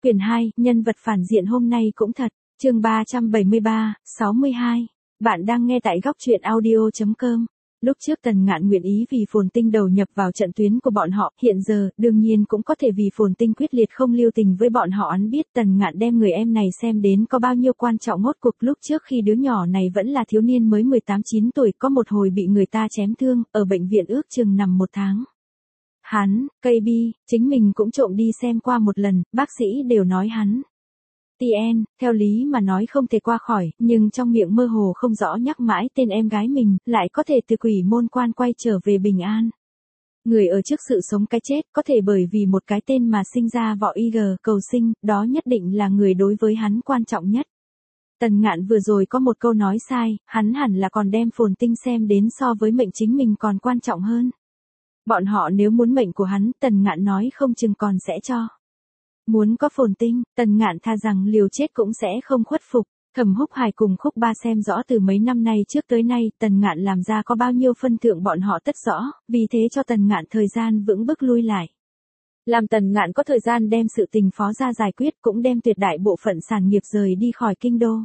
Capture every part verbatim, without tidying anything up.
Quyển hai, nhân vật phản diện hôm nay cũng thật. Chương ba trăm bảy mươi ba, sáu mươi hai. Bạn đang nghe tại góc truyện audio chấm com. Lúc trước Tần Ngạn nguyện ý vì Phồn Tinh đầu nhập vào trận tuyến của bọn họ, hiện giờ, đương nhiên cũng có thể vì Phồn Tinh quyết liệt không lưu tình với bọn họ. Hắn biết Tần Ngạn đem người em này xem đến có bao nhiêu quan trọng. Hốt cuộc lúc trước khi đứa nhỏ này vẫn là thiếu niên mới mười tám chín tuổi, có một hồi bị người ta chém thương, ở bệnh viện ước chừng nằm một tháng. Hắn, cây bi, chính mình cũng trộm đi xem qua một lần, bác sĩ đều nói hắn. Tien, theo lý mà nói không thể qua khỏi, nhưng trong miệng mơ hồ không rõ nhắc mãi tên em gái mình, lại có thể từ quỷ môn quan quay trở về bình an. Người ở trước sự sống cái chết, có thể bởi vì một cái tên mà sinh ra vọ y gờ cầu sinh, đó nhất định là người đối với hắn quan trọng nhất. Tần Ngạn vừa rồi có một câu nói sai, hắn hẳn là còn đem Phồn Tinh xem đến so với mệnh chính mình còn quan trọng hơn. Bọn họ nếu muốn mệnh của hắn, Tần Ngạn nói không chừng còn sẽ cho. Muốn có Phồn Tinh, Tần Ngạn tha rằng liều chết cũng sẽ không khuất phục. Thẩm Húc Hải cùng Khúc Ba xem rõ từ mấy năm nay trước tới nay Tần Ngạn làm ra có bao nhiêu phân thượng bọn họ tất rõ, vì thế cho Tần Ngạn thời gian vững bước lui lại. Làm Tần Ngạn có thời gian đem sự tình phó ra giải quyết, cũng đem tuyệt đại bộ phận sản nghiệp rời đi khỏi kinh đô.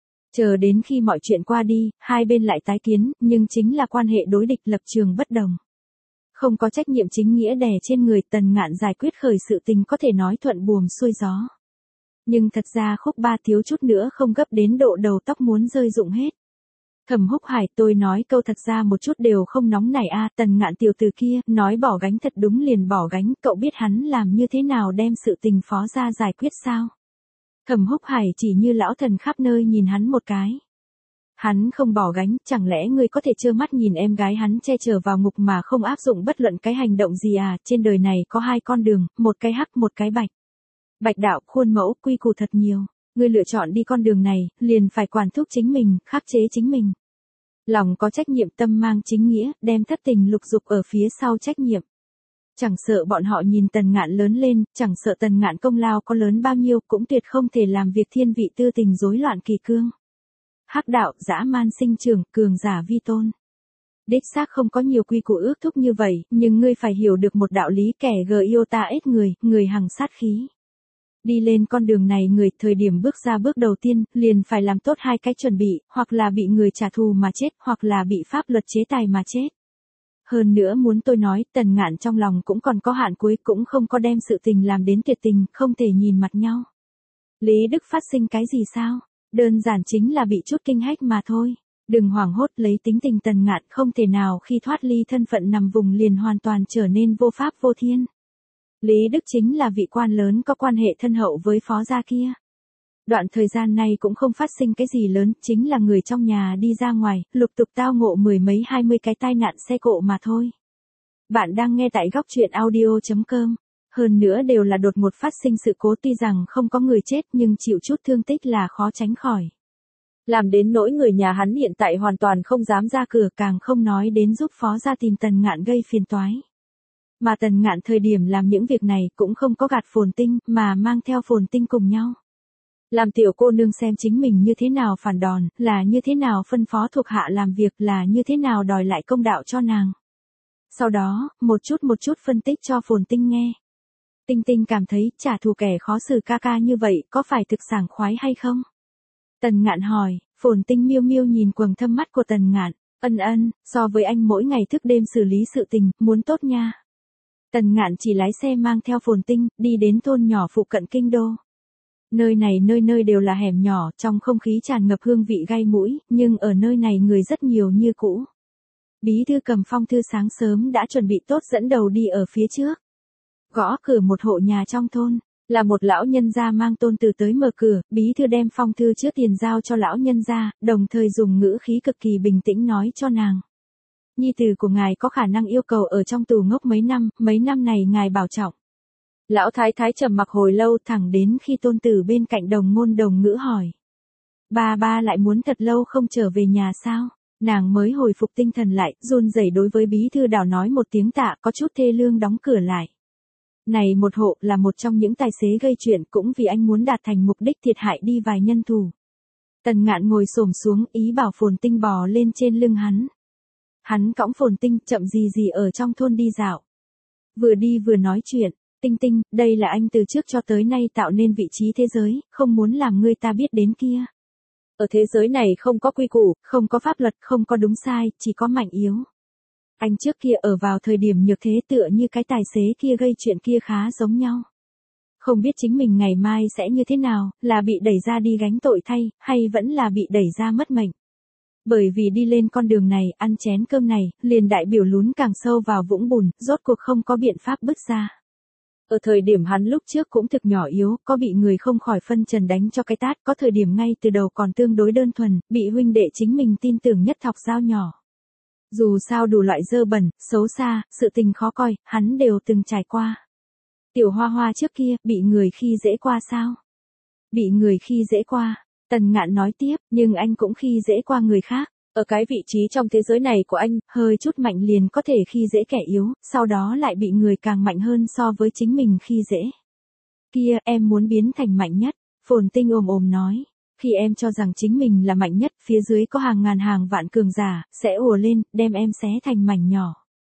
Chờ đến khi mọi chuyện qua đi, hai bên lại tái kiến, nhưng chính là quan hệ đối địch, lập trường bất đồng. Không có trách nhiệm chính nghĩa đè trên người, Tần Ngạn giải quyết khởi sự tình có thể nói thuận buồm xuôi gió. Nhưng thật ra Khúc Ba thiếu chút nữa không gấp đến độ đầu tóc muốn rơi rụng hết. Thẩm Húc Hải, tôi nói câu thật ra một chút đều không nóng nảy a. Tần Ngạn tiểu tử kia, nói bỏ gánh thật đúng liền bỏ gánh, cậu biết hắn làm như thế nào đem sự tình phó ra giải quyết sao? Thẩm Húc Hải chỉ như lão thần khắp nơi nhìn hắn một cái. Hắn không bỏ gánh, chẳng lẽ ngươi có thể trơ mắt nhìn em gái hắn che chở vào ngục mà không áp dụng bất luận cái hành động gì à? Trên đời này có hai con đường, một cái hắc một cái bạch. Bạch đạo, khuôn mẫu, quy củ thật nhiều. Ngươi lựa chọn đi con đường này, liền phải quản thúc chính mình, khắc chế chính mình. Lòng có trách nhiệm, tâm mang chính nghĩa, đem thất tình lục dục ở phía sau trách nhiệm. Chẳng sợ bọn họ nhìn Tần Ngạn lớn lên, chẳng sợ Tần Ngạn công lao có lớn bao nhiêu, cũng tuyệt không thể làm việc thiên vị tư tình rối loạn kỳ cương. Hắc đạo, dã man sinh trưởng, cường giả vi tôn. Đích xác không có nhiều quy củ ước thúc như vậy, nhưng ngươi phải hiểu được một đạo lý, kẻ gờ yêu ta ít người, người hằng sát khí. Đi lên con đường này người, thời điểm bước ra bước đầu tiên, liền phải làm tốt hai cái chuẩn bị, hoặc là bị người trả thù mà chết, hoặc là bị pháp luật chế tài mà chết. Hơn nữa muốn tôi nói, Tần Ngạn trong lòng cũng còn có hạn cuối, cũng không có đem sự tình làm đến tuyệt tình, không thể nhìn mặt nhau. Lý Đức phát sinh cái gì sao? Đơn giản chính là bị chút kinh hách mà thôi. Đừng hoảng hốt, lấy tính tình Tần Ngạn không thể nào khi thoát ly thân phận nằm vùng liền hoàn toàn trở nên vô pháp vô thiên. Lý Đức chính là vị quan lớn có quan hệ thân hậu với phó gia kia. Đoạn thời gian này cũng không phát sinh cái gì lớn, chính là người trong nhà đi ra ngoài, lục tục tao ngộ mười mấy hai mươi cái tai nạn xe cộ mà thôi. Bạn đang nghe tại góc truyện audio chấm com. Hơn nữa đều là đột ngột phát sinh sự cố, tuy rằng không có người chết nhưng chịu chút thương tích là khó tránh khỏi. Làm đến nỗi người nhà hắn hiện tại hoàn toàn không dám ra cửa, càng không nói đến giúp phó gia tìm Tần Ngạn gây phiền toái. Mà Tần Ngạn thời điểm làm những việc này cũng không có gạt Phồn Tinh, mà mang theo Phồn Tinh cùng nhau. Làm tiểu cô nương xem chính mình như thế nào phản đòn, là như thế nào phân phó thuộc hạ làm việc, là như thế nào đòi lại công đạo cho nàng. Sau đó, một chút một chút phân tích cho Phồn Tinh nghe. Tinh Tinh cảm thấy trả thù kẻ khó xử ca ca như vậy có phải thực sảng khoái hay không? Tần Ngạn hỏi. Phồn Tinh miêu miêu nhìn quầng thâm mắt của Tần Ngạn, ân ân, so với anh mỗi ngày thức đêm xử lý sự tình, muốn tốt nha. Tần Ngạn chỉ lái xe mang theo Phồn Tinh, đi đến thôn nhỏ phụ cận kinh đô. Nơi này nơi nơi đều là hẻm nhỏ, trong không khí tràn ngập hương vị gai mũi, nhưng ở nơi này người rất nhiều như cũ. Bí thư cầm phong thư sáng sớm đã chuẩn bị tốt dẫn đầu đi ở phía trước. Gõ cửa một hộ nhà trong thôn, là một lão nhân gia mang tôn tử tới mở cửa, bí thư đem phong thư trước tiền giao cho lão nhân gia, đồng thời dùng ngữ khí cực kỳ bình tĩnh nói cho nàng. Nhi tử của ngài có khả năng yêu cầu ở trong tù ngốc mấy năm, mấy năm này ngài bảo trọng. Lão thái thái trầm mặc hồi lâu, thẳng đến khi tôn tử bên cạnh đồng ngôn đồng ngữ hỏi. Ba ba lại muốn thật lâu không trở về nhà sao? Nàng mới hồi phục tinh thần lại, run rẩy đối với bí thư đảo nói một tiếng tạ, có chút thê lương đóng cửa lại. Này một hộ là một trong những tài xế gây chuyện, cũng vì anh muốn đạt thành mục đích thiệt hại đi vài nhân thủ. Tần Ngạn ngồi xổm xuống, ý bảo Phồn Tinh bò lên trên lưng hắn. Hắn cõng Phồn Tinh chậm gì gì ở trong thôn đi dạo. Vừa đi vừa nói chuyện, Tinh Tinh, đây là anh từ trước cho tới nay tạo nên vị trí thế giới, không muốn làm người ta biết đến kia. Ở thế giới này không có quy củ, không có pháp luật, không có đúng sai, chỉ có mạnh yếu. Anh trước kia ở vào thời điểm nhược thế tựa như cái tài xế kia gây chuyện kia khá giống nhau. Không biết chính mình ngày mai sẽ như thế nào, là bị đẩy ra đi gánh tội thay, hay vẫn là bị đẩy ra mất mệnh. Bởi vì đi lên con đường này, ăn chén cơm này, liền đại biểu lún càng sâu vào vũng bùn, rốt cuộc không có biện pháp bứt ra. Ở thời điểm hắn lúc trước cũng thực nhỏ yếu, có bị người không khỏi phân trần đánh cho cái tát, có thời điểm ngay từ đầu còn tương đối đơn thuần, bị huynh đệ chính mình tin tưởng nhất thọc dao nhỏ. Dù sao đủ loại dơ bẩn, xấu xa, sự tình khó coi, hắn đều từng trải qua. Tiểu Hoa Hoa trước kia, bị người khi dễ qua sao? Bị người khi dễ qua. Tần Ngạn nói tiếp, nhưng anh cũng khi dễ qua người khác. Ở cái vị trí trong thế giới này của anh, hơi chút mạnh liền có thể khi dễ kẻ yếu, sau đó lại bị người càng mạnh hơn so với chính mình khi dễ. Kia, em muốn biến thành mạnh nhất. Phồn Tinh ồm ồm nói. Khi em cho rằng chính mình là mạnh nhất, phía dưới có hàng ngàn hàng vạn cường giả, sẽ ùa lên, đem em xé thành mảnh nhỏ.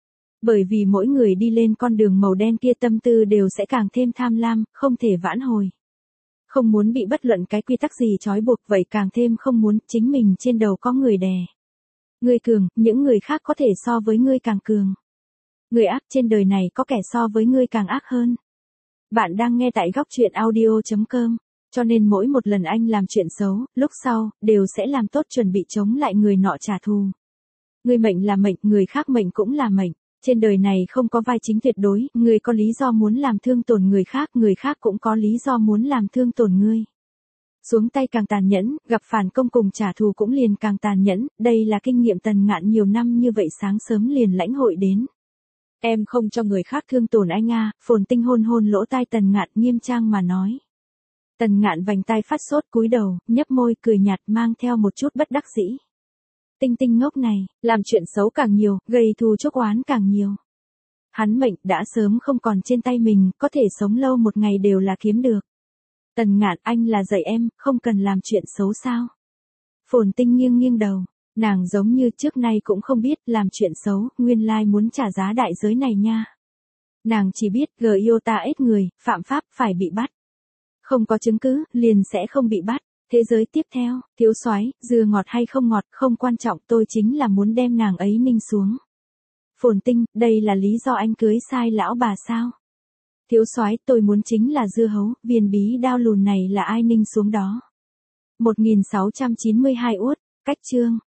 Bởi vì mỗi người đi lên con đường màu đen kia tâm tư đều sẽ càng thêm tham lam, không thể vãn hồi. Không muốn bị bất luận cái quy tắc gì trói buộc, vậy càng thêm không muốn chính mình trên đầu có người đè. Ngươi cường, những người khác có thể so với ngươi càng cường. Người ác trên đời này có kẻ so với ngươi càng ác hơn. Bạn đang nghe tại góc truyện audio chấm com. Cho nên mỗi một lần anh làm chuyện xấu, lúc sau, đều sẽ làm tốt chuẩn bị chống lại người nọ trả thù. Người mệnh là mệnh, người khác mệnh cũng là mệnh. Trên đời này không có vai chính tuyệt đối, người có lý do muốn làm thương tổn người khác, người khác cũng có lý do muốn làm thương tổn ngươi. Xuống tay càng tàn nhẫn, gặp phản công cùng trả thù cũng liền càng tàn nhẫn, đây là kinh nghiệm Tần Ngạn nhiều năm như vậy sáng sớm liền lãnh hội đến. Em không cho người khác thương tổn anh à, Phồn Tinh hôn hôn lỗ tai Tần Ngạn nghiêm trang mà nói. Tần Ngạn vành tai phát sốt cúi đầu, nhấp môi cười nhạt mang theo một chút bất đắc dĩ. Tinh Tinh ngốc này, làm chuyện xấu càng nhiều, gây thù chuốc oán càng nhiều. Hắn mệnh đã sớm không còn trên tay mình, có thể sống lâu một ngày đều là kiếm được. Tần Ngạn, anh là dạy em, không cần làm chuyện xấu sao? Phồn Tinh nghiêng nghiêng đầu, nàng giống như trước nay cũng không biết làm chuyện xấu, nguyên lai muốn trả giá đại giới này nha. Nàng chỉ biết Giota ết người, phạm pháp phải bị bắt. Không có chứng cứ, liền sẽ không bị bắt. Thế giới tiếp theo, thiếu soái, dưa ngọt hay không ngọt, không quan trọng, tôi chính là muốn đem nàng ấy ninh xuống. Phồn Tinh, đây là lý do anh cưới sai lão bà sao? Thiếu soái, tôi muốn chính là dưa hấu, viên bí đao lùn này là ai ninh xuống đó? một nghìn sáu trăm chín mươi hai uất, cách chương.